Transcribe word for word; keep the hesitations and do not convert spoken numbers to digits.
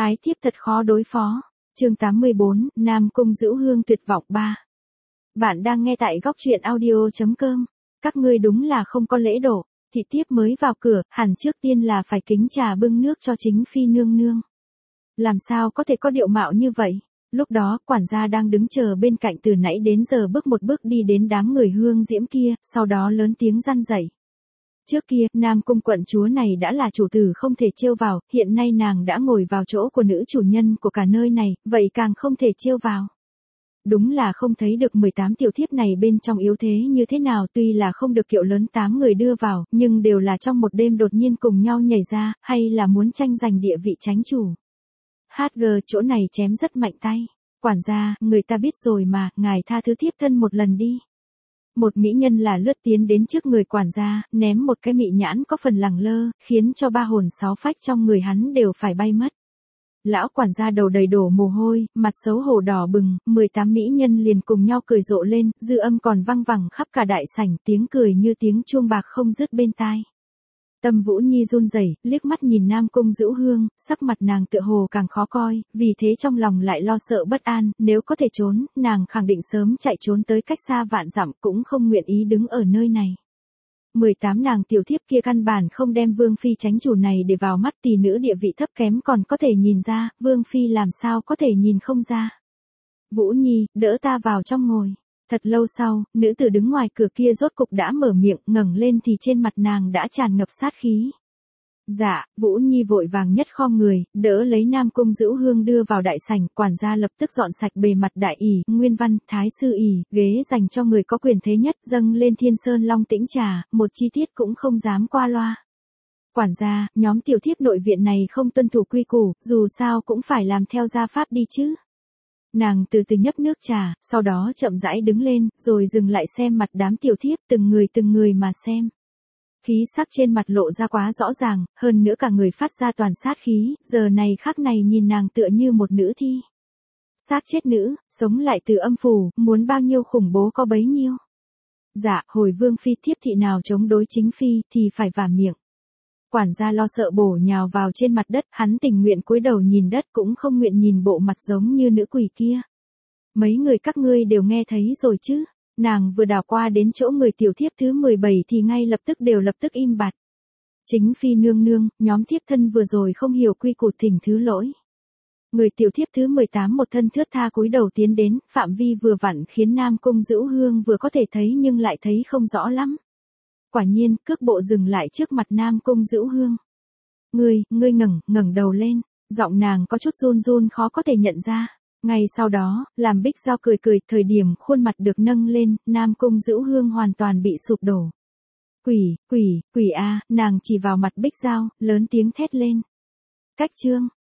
Ái thiếp thật khó đối phó. Chương tám mươi bốn, Nam Cung Dữu Hương tuyệt vọng ba. Bạn đang nghe tại góc truyện audio chấm com. Các ngươi đúng là không có lễ độ. Thị thiếp mới vào cửa, hẳn trước tiên là phải kính trà bưng nước cho chính phi nương nương. Làm sao có thể có điệu mạo như vậy? Lúc đó, quản gia đang đứng chờ bên cạnh từ nãy đến giờ bước một bước đi đến đám người hương diễm kia, sau đó lớn tiếng răn dậy. Trước kia, Nam Cung quận chúa này đã là chủ tử không thể trêu vào, hiện nay nàng đã ngồi vào chỗ của nữ chủ nhân của cả nơi này, vậy càng không thể trêu vào. Đúng là không thấy được mười tám tiểu thiếp này bên trong yếu thế như thế nào, tuy là không được kiệu lớn tám người đưa vào, nhưng đều là trong một đêm đột nhiên cùng nhau nhảy ra, hay là muốn tranh giành địa vị chánh chủ. hát giê chỗ này chém rất mạnh tay. Quản gia, người ta biết rồi mà, ngài tha thứ thiếp thân một lần đi. Một mỹ nhân là lướt tiến đến trước người quản gia, ném một cái mị nhãn có phần lẳng lơ, khiến cho ba hồn sáu phách trong người hắn đều phải bay mất. Lão quản gia đầu đầy đổ mồ hôi, mặt xấu hổ đỏ bừng, mười tám mỹ nhân liền cùng nhau cười rộ lên, dư âm còn vang vẳng khắp cả đại sảnh, tiếng cười như tiếng chuông bạc không dứt bên tai. Tâm Vũ Nhi run rẩy, liếc mắt nhìn Nam Cung Dữu Hương, sắc mặt nàng tựa hồ càng khó coi, vì thế trong lòng lại lo sợ bất an, nếu có thể trốn, nàng khẳng định sớm chạy trốn tới cách xa vạn dặm, cũng không nguyện ý đứng ở nơi này. mười tám nàng tiểu thiếp kia căn bản không đem Vương Phi chánh chủ này để vào mắt, tỷ nữ địa vị thấp kém còn có thể nhìn ra, Vương Phi làm sao có thể nhìn không ra. Vũ Nhi, đỡ ta vào trong ngồi. Thật lâu sau, nữ tử đứng ngoài cửa kia rốt cục đã mở miệng, ngẩng lên thì trên mặt nàng đã tràn ngập sát khí. Dạ, Vũ Nhi vội vàng nhất khom người, đỡ lấy Nam Cung Dữu Hương đưa vào đại sảnh, quản gia lập tức dọn sạch bề mặt đại ỷ, nguyên văn, thái sư ỷ, ghế dành cho người có quyền thế nhất, dâng lên Thiên Sơn Long Tĩnh trà, một chi tiết cũng không dám qua loa. Quản gia, nhóm tiểu thiếp nội viện này không tuân thủ quy củ, dù sao cũng phải làm theo gia pháp đi chứ. Nàng từ từ nhấp nước trà, sau đó chậm rãi đứng lên, rồi dừng lại xem mặt đám tiểu thiếp, từng người từng người mà xem. Khí sắc trên mặt lộ ra quá rõ ràng, hơn nữa cả người phát ra toàn sát khí, giờ này khắc này nhìn nàng tựa như một nữ thi. Xác chết nữ, sống lại từ âm phủ, muốn bao nhiêu khủng bố có bấy nhiêu. Dạ, hồi Vương Phi thiếp thị nào chống đối chính Phi, thì phải vả miệng. Quản gia lo sợ bổ nhào vào trên mặt đất, hắn tình nguyện cúi đầu nhìn đất cũng không nguyện nhìn bộ mặt giống như nữ quỷ kia. Mấy người các ngươi đều nghe thấy rồi chứ, nàng vừa đảo qua đến chỗ người tiểu thiếp thứ mười bảy thì ngay lập tức đều lập tức im bặt. Chính Phi nương nương, nhóm thiếp thân vừa rồi không hiểu quy củ, thỉnh thứ lỗi. Người tiểu thiếp thứ mười tám một thân thướt tha cúi đầu tiến đến, phạm vi vừa vặn khiến Nam Cung Dữu Hương vừa có thể thấy nhưng lại thấy không rõ lắm. Quả nhiên, cước bộ dừng lại trước mặt Nam Cung Dữu Hương. Ngươi, ngươi ngẩng, ngẩng đầu lên, giọng nàng có chút run run khó có thể nhận ra. Ngay sau đó, làm Bích Giao cười cười, thời điểm khuôn mặt được nâng lên, Nam Cung Dữu Hương hoàn toàn bị sụp đổ. Quỷ, quỷ, quỷ a, nàng chỉ vào mặt Bích Giao, lớn tiếng thét lên. Cách chương,